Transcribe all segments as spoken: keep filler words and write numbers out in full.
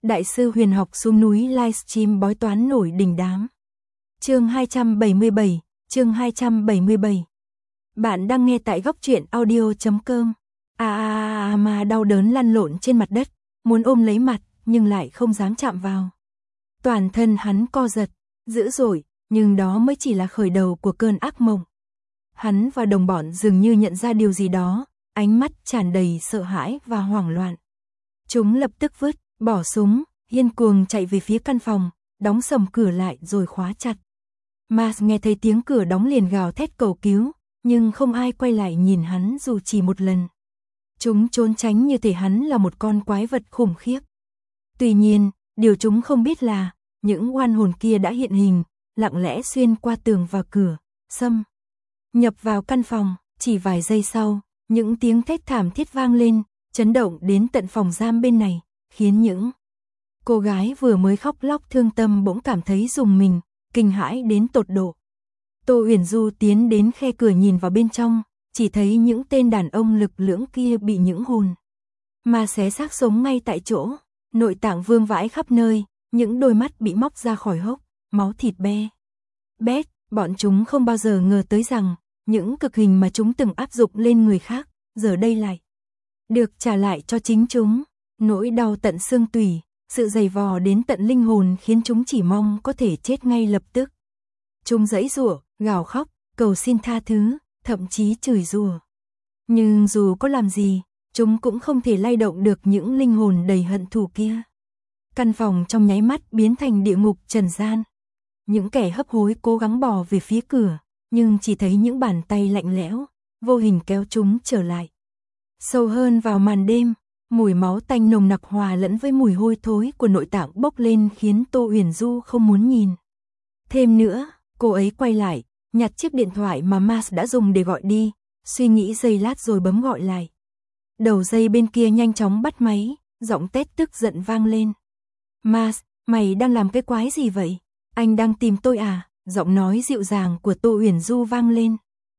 Đại sư huyền học xuống núi livestream bói toán nổi đình đám. Chương hai trăm bảy mươi bảy, chương hai trăm bảy mươi bảy. Bạn đang nghe tại góc truyện audio chấm com. À, à, à mà đau đớn lăn lộn trên mặt đất, muốn ôm lấy mặt nhưng lại không dám chạm vào. Toàn thân hắn co giật, dữ dội, nhưng đó mới chỉ là khởi đầu của cơn ác mộng. Hắn và đồng bọn dường như nhận ra điều gì đó, ánh mắt tràn đầy sợ hãi và hoảng loạn. Chúng lập tức vứt bỏ súng, điên cuồng chạy về phía căn phòng, đóng sầm cửa lại rồi khóa chặt. Mars nghe thấy tiếng cửa đóng liền gào thét cầu cứu, nhưng không ai quay lại nhìn hắn dù chỉ một lần. Chúng trốn tránh như thể hắn là một con quái vật khủng khiếp. Tuy nhiên, điều chúng không biết là, những oan hồn kia đã hiện hình, lặng lẽ xuyên qua tường và cửa, xâm nhập vào căn phòng. Chỉ vài giây sau, những tiếng thét thảm thiết vang lên, chấn động đến tận phòng giam bên này, khiến những cô gái vừa mới khóc lóc thương tâm bỗng cảm thấy rùng mình, kinh hãi đến tột độ. Tô Uyển Du tiến đến khe cửa nhìn vào bên trong, chỉ thấy những tên đàn ông lực lưỡng kia bị những hồn mà xé xác sống ngay tại chỗ, nội tạng vương vãi khắp nơi, những đôi mắt bị móc ra khỏi hốc, máu thịt be bét. Bọn chúng không bao giờ ngờ tới rằng những cực hình mà chúng từng áp dụng lên người khác, giờ đây lại được trả lại cho chính chúng. Nỗi đau tận xương tủy, sự dày vò đến tận linh hồn khiến chúng chỉ mong có thể chết ngay lập tức. Chúng giãy giụa, gào khóc, cầu xin tha thứ, thậm chí chửi rủa. Nhưng dù có làm gì, chúng cũng không thể lay động được những linh hồn đầy hận thù kia. Căn phòng trong nháy mắt biến thành địa ngục trần gian. Những kẻ hấp hối cố gắng bò về phía cửa, nhưng chỉ thấy những bàn tay lạnh lẽo, vô hình kéo chúng trở lại. Sâu hơn vào màn đêm, mùi máu tanh nồng nặc hòa lẫn với mùi hôi thối của nội tạng bốc lên khiến Tô Uyển Du không muốn nhìn. Thêm nữa, cô ấy quay lại, nhặt chiếc điện thoại mà Mars đã dùng để gọi đi, suy nghĩ giây lát rồi bấm gọi lại. Đầu dây bên kia nhanh chóng bắt máy, giọng Tết tức giận vang lên. Mars, mày đang làm cái quái gì vậy? Anh đang tìm tôi à? Giọng nói dịu dàng của Tô Uyển Du vang lên.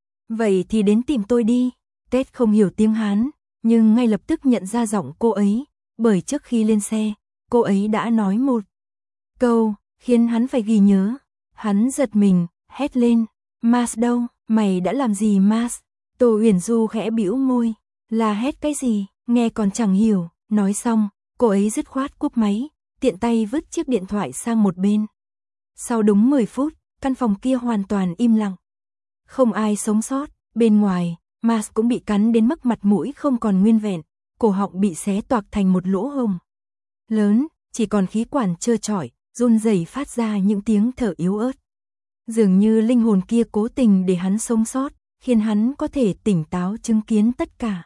Vậy thì đến tìm tôi đi. Tết không hiểu tiếng Hán, nhưng ngay lập tức nhận ra giọng cô ấy, bởi trước khi lên xe, cô ấy đã nói một câu, khiến hắn phải ghi nhớ. Hắn giật mình, hét lên, Mars đâu, mày đã làm gì Mars? Tô Uyển Du khẽ bĩu môi, là hét cái gì, nghe còn chẳng hiểu. Nói xong, cô ấy dứt khoát cúp máy, tiện tay vứt chiếc điện thoại sang một bên. Sau đúng mười phút, căn phòng kia hoàn toàn im lặng. Không ai sống sót, bên ngoài, Mars cũng bị cắn đến mức mặt mũi không còn nguyên vẹn, cổ họng bị xé toạc thành một lỗ hổng lớn, chỉ còn khí quản trơ trọi, run rẩy phát ra những tiếng thở yếu ớt. Dường như linh hồn kia cố tình để hắn sống sót, khiến hắn có thể tỉnh táo chứng kiến tất cả.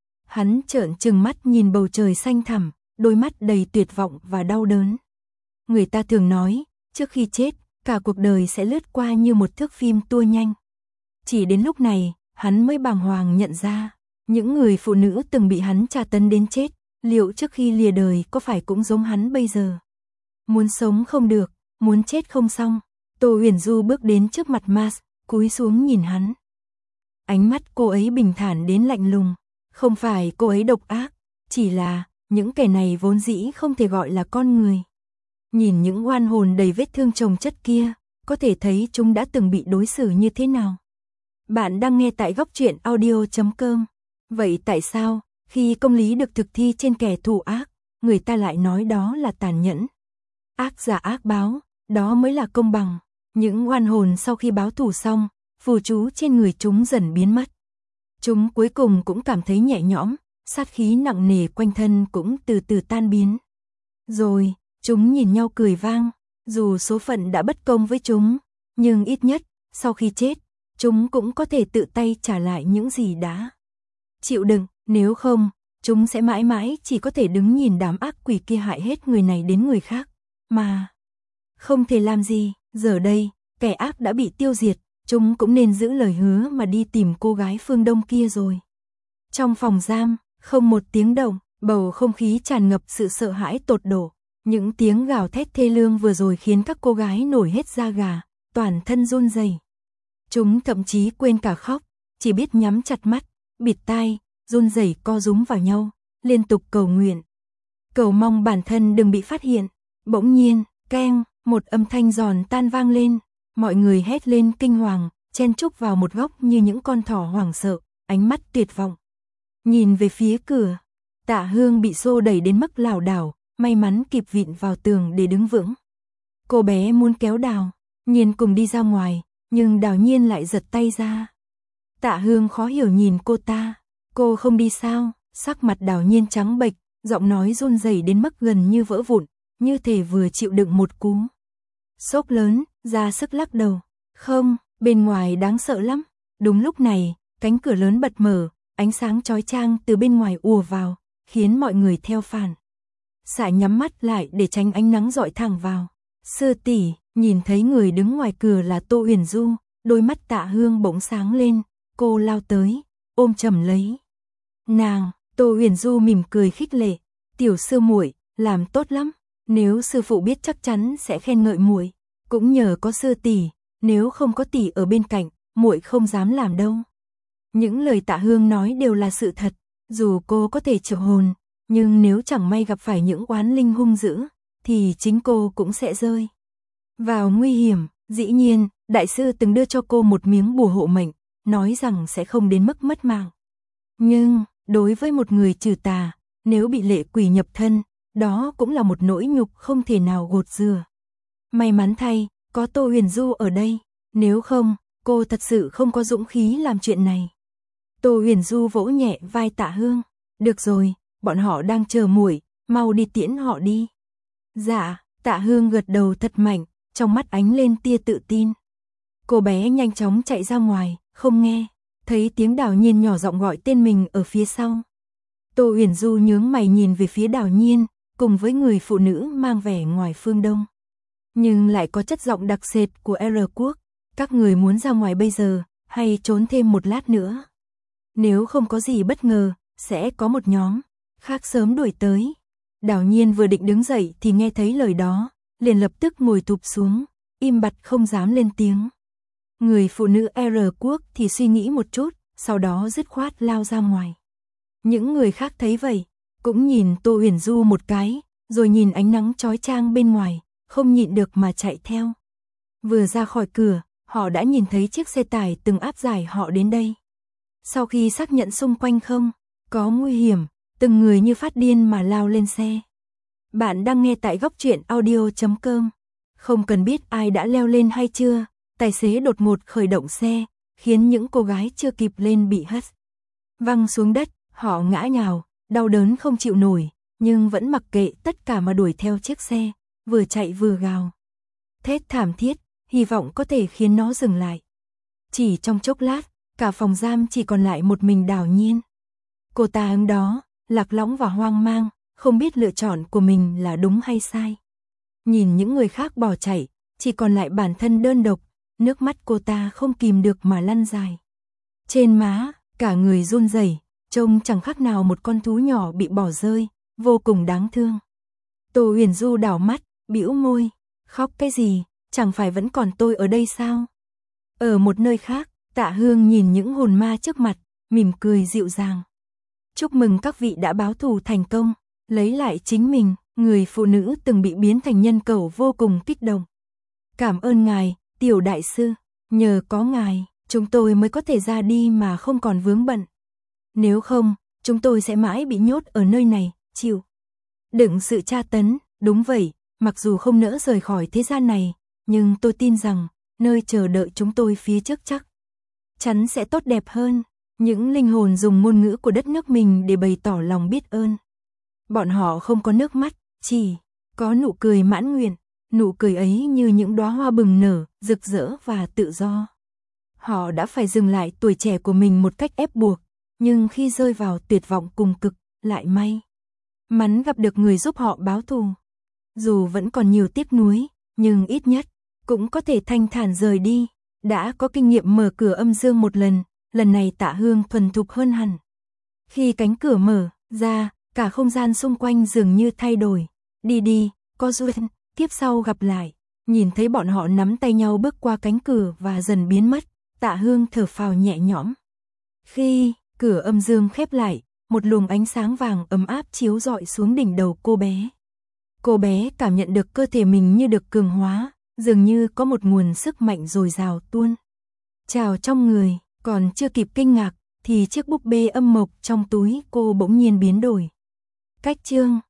Hắn trợn trừng mắt nhìn bầu trời xanh thẳm, đôi mắt đầy tuyệt vọng và đau đớn. Người ta thường nói, trước khi chết, cả cuộc đời sẽ lướt qua như một thước phim tua nhanh. Chỉ đến lúc này, hắn mới bàng hoàng nhận ra, những người phụ nữ từng bị hắn tra tấn đến chết, liệu trước khi lìa đời có phải cũng giống hắn bây giờ? Muốn sống không được, muốn chết không xong. Tô Uyển Du bước đến trước mặt Mars, cúi xuống nhìn hắn. Ánh mắt cô ấy bình thản đến lạnh lùng, không phải cô ấy độc ác, chỉ là những kẻ này vốn dĩ không thể gọi là con người. Nhìn những oan hồn đầy vết thương chồng chất kia, có thể thấy chúng đã từng bị đối xử như thế nào. Bạn đang nghe tại góc truyện audio chấm com. Vậy tại sao, khi công lý được thực thi trên kẻ thù ác, người ta lại nói đó là tàn nhẫn? Ác giả ác báo, đó mới là công bằng. Những oan hồn sau khi báo thù xong, phù chú trên người chúng dần biến mất. Chúng cuối cùng cũng cảm thấy nhẹ nhõm, sát khí nặng nề quanh thân cũng từ từ tan biến. Rồi, chúng nhìn nhau cười vang, dù số phận đã bất công với chúng, nhưng ít nhất, sau khi chết, chúng cũng có thể tự tay trả lại những gì đã chịu đựng, nếu không, chúng sẽ mãi mãi chỉ có thể đứng nhìn đám ác quỷ kia hại hết người này đến người khác, mà không thể làm gì. Giờ đây, kẻ ác đã bị tiêu diệt, chúng cũng nên giữ lời hứa mà đi tìm cô gái phương Đông kia rồi. Trong phòng giam, không một tiếng động, bầu không khí tràn ngập sự sợ hãi tột độ. Những tiếng gào thét thê lương vừa rồi khiến các cô gái nổi hết da gà, toàn thân run rẩy. Chúng thậm chí quên cả khóc, chỉ biết nhắm chặt mắt, bịt tai, run rẩy co rúm vào nhau, liên tục cầu nguyện. cầu mong bản thân đừng bị phát hiện. Bỗng nhiên, keng, một âm thanh giòn tan vang lên, mọi người hét lên kinh hoàng, chen chúc vào một góc như những con thỏ hoảng sợ, ánh mắt tuyệt vọng. Nhìn về phía cửa, Tạ Hương bị xô đẩy đến mức lảo đảo, may mắn kịp vịn vào tường để đứng vững. Cô bé muốn kéo Đào Nhiên cùng đi ra ngoài, nhưng Đào Nhiên lại giật tay ra. Tạ Hương khó hiểu nhìn cô ta, cô không đi sao? Sắc mặt Đào Nhiên trắng bệch, giọng nói run rẩy đến mức gần như vỡ vụn, như thể vừa chịu đựng một cú sốc lớn, ra sức lắc đầu. Không, bên ngoài đáng sợ lắm. Đúng lúc này, cánh cửa lớn bật mở, ánh sáng chói chang từ bên ngoài ùa vào, khiến mọi người theo phản xạ nhắm mắt lại để tránh ánh nắng rọi thẳng vào. Sư tỷ, nhìn thấy người đứng ngoài cửa là Tô Huyền Du, đôi mắt Tạ Hương bỗng sáng lên, cô lao tới, ôm chầm lấy nàng. Tô Huyền Du mỉm cười khích lệ, "Tiểu sư muội, làm tốt lắm, nếu sư phụ biết chắc chắn sẽ khen ngợi muội, cũng nhờ có sư tỷ, nếu không có tỷ ở bên cạnh, muội không dám làm đâu." Những lời Tạ Hương nói đều là sự thật, dù cô có thể triệu hồn, nhưng nếu chẳng may gặp phải những oán linh hung dữ, thì chính cô cũng sẽ rơi vào nguy hiểm. Dĩ nhiên, đại sư từng đưa cho cô một miếng bùa hộ mệnh, nói rằng sẽ không đến mức mất mạng. Nhưng, đối với một người trừ tà, nếu bị lệ quỷ nhập thân, đó cũng là một nỗi nhục không thể nào gột rửa. May mắn thay, có Tô Huyền Du ở đây, nếu không, cô thật sự không có dũng khí làm chuyện này. Tô Huyền Du vỗ nhẹ vai Tạ Hương, "Được rồi, bọn họ đang chờ muội, mau đi tiễn họ đi." Dạ, Tạ Hương gật đầu thật mạnh, trong mắt ánh lên tia tự tin. Cô bé nhanh chóng chạy ra ngoài, không nghe, thấy tiếng Đào Nhiên nhỏ giọng gọi tên mình ở phía sau. Tô Huyền Du nhướng mày nhìn về phía Đào Nhiên, cùng với người phụ nữ mang vẻ ngoài phương Đông, nhưng lại có chất giọng đặc sệt của R quốc. "Các người muốn ra ngoài bây giờ, hay trốn thêm một lát nữa? Nếu không có gì bất ngờ, sẽ có một nhóm khác sớm đuổi tới." Đào Nhiên vừa định đứng dậy thì nghe thấy lời đó, liền lập tức ngồi thụp xuống, im bặt không dám lên tiếng. Người phụ nữ R quốc thì suy nghĩ một chút, sau đó dứt khoát lao ra ngoài. Những người khác thấy vậy, cũng nhìn Tô Huyền Du một cái, rồi nhìn ánh nắng chói chang bên ngoài, không nhịn được mà chạy theo. Vừa ra khỏi cửa, họ đã nhìn thấy chiếc xe tải từng áp giải họ đến đây. Sau khi xác nhận xung quanh không có nguy hiểm, từng người như phát điên mà lao lên xe. Bạn đang nghe tại góc truyện audio chấm com. Không cần biết ai đã leo lên hay chưa, tài xế đột ngột khởi động xe, khiến những cô gái chưa kịp lên bị hất văng xuống đất, họ ngã nhào, đau đớn không chịu nổi, nhưng vẫn mặc kệ tất cả mà đuổi theo chiếc xe, vừa chạy vừa gào thét thảm thiết, hy vọng có thể khiến nó dừng lại. Chỉ trong chốc lát, cả phòng giam chỉ còn lại một mình Đào Nhiên. Cô ta ứng đó, lạc lõng và hoang mang, không biết lựa chọn của mình là đúng hay sai. Nhìn những người khác bỏ chạy, chỉ còn lại bản thân đơn độc, nước mắt cô ta không kìm được mà lăn dài. Trên má, cả người run rẩy, trông chẳng khác nào một con thú nhỏ bị bỏ rơi, vô cùng đáng thương. Tô Huyền Du đảo mắt, bĩu môi, "Khóc cái gì, chẳng phải vẫn còn tôi ở đây sao?" Ở một nơi khác, Tạ Hương nhìn những hồn ma trước mặt, mỉm cười dịu dàng. "Chúc mừng các vị đã báo thù thành công, lấy lại chính mình." Người phụ nữ từng bị biến thành nhân cẩu vô cùng kích động. "Cảm ơn ngài, tiểu đại sư, nhờ có ngài, chúng tôi mới có thể ra đi mà không còn vướng bận. Nếu không, chúng tôi sẽ mãi bị nhốt ở nơi này, chịu đựng sự tra tấn." "Đúng vậy, mặc dù không nỡ rời khỏi thế gian này, nhưng tôi tin rằng, nơi chờ đợi chúng tôi phía trước chắc chắn sẽ tốt đẹp hơn." Những linh hồn dùng ngôn ngữ của đất nước mình để bày tỏ lòng biết ơn. Bọn họ không có nước mắt, chỉ có nụ cười mãn nguyện, nụ cười ấy như những đóa hoa bừng nở, rực rỡ và tự do. Họ đã phải dừng lại tuổi trẻ của mình một cách ép buộc, nhưng khi rơi vào tuyệt vọng cùng cực, lại may mắn gặp được người giúp họ báo thù. Dù vẫn còn nhiều tiếc nuối, nhưng ít nhất cũng có thể thanh thản rời đi. Đã có kinh nghiệm mở cửa âm dương một lần, lần này Tạ Hương thuần thục hơn hẳn. Khi cánh cửa mở ra, cả không gian xung quanh dường như thay đổi. "Đi đi, có duyên, tiếp sau gặp lại." Nhìn thấy bọn họ nắm tay nhau bước qua cánh cửa và dần biến mất, Tạ Hương thở phào nhẹ nhõm. Khi cửa âm dương khép lại, một luồng ánh sáng vàng ấm áp chiếu rọi xuống đỉnh đầu cô bé. Cô bé cảm nhận được cơ thể mình như được cường hóa, dường như có một nguồn sức mạnh dồi dào tuôn trào trong người, còn chưa kịp kinh ngạc thì chiếc búp bê âm mộc trong túi cô bỗng nhiên biến đổi. Cách chương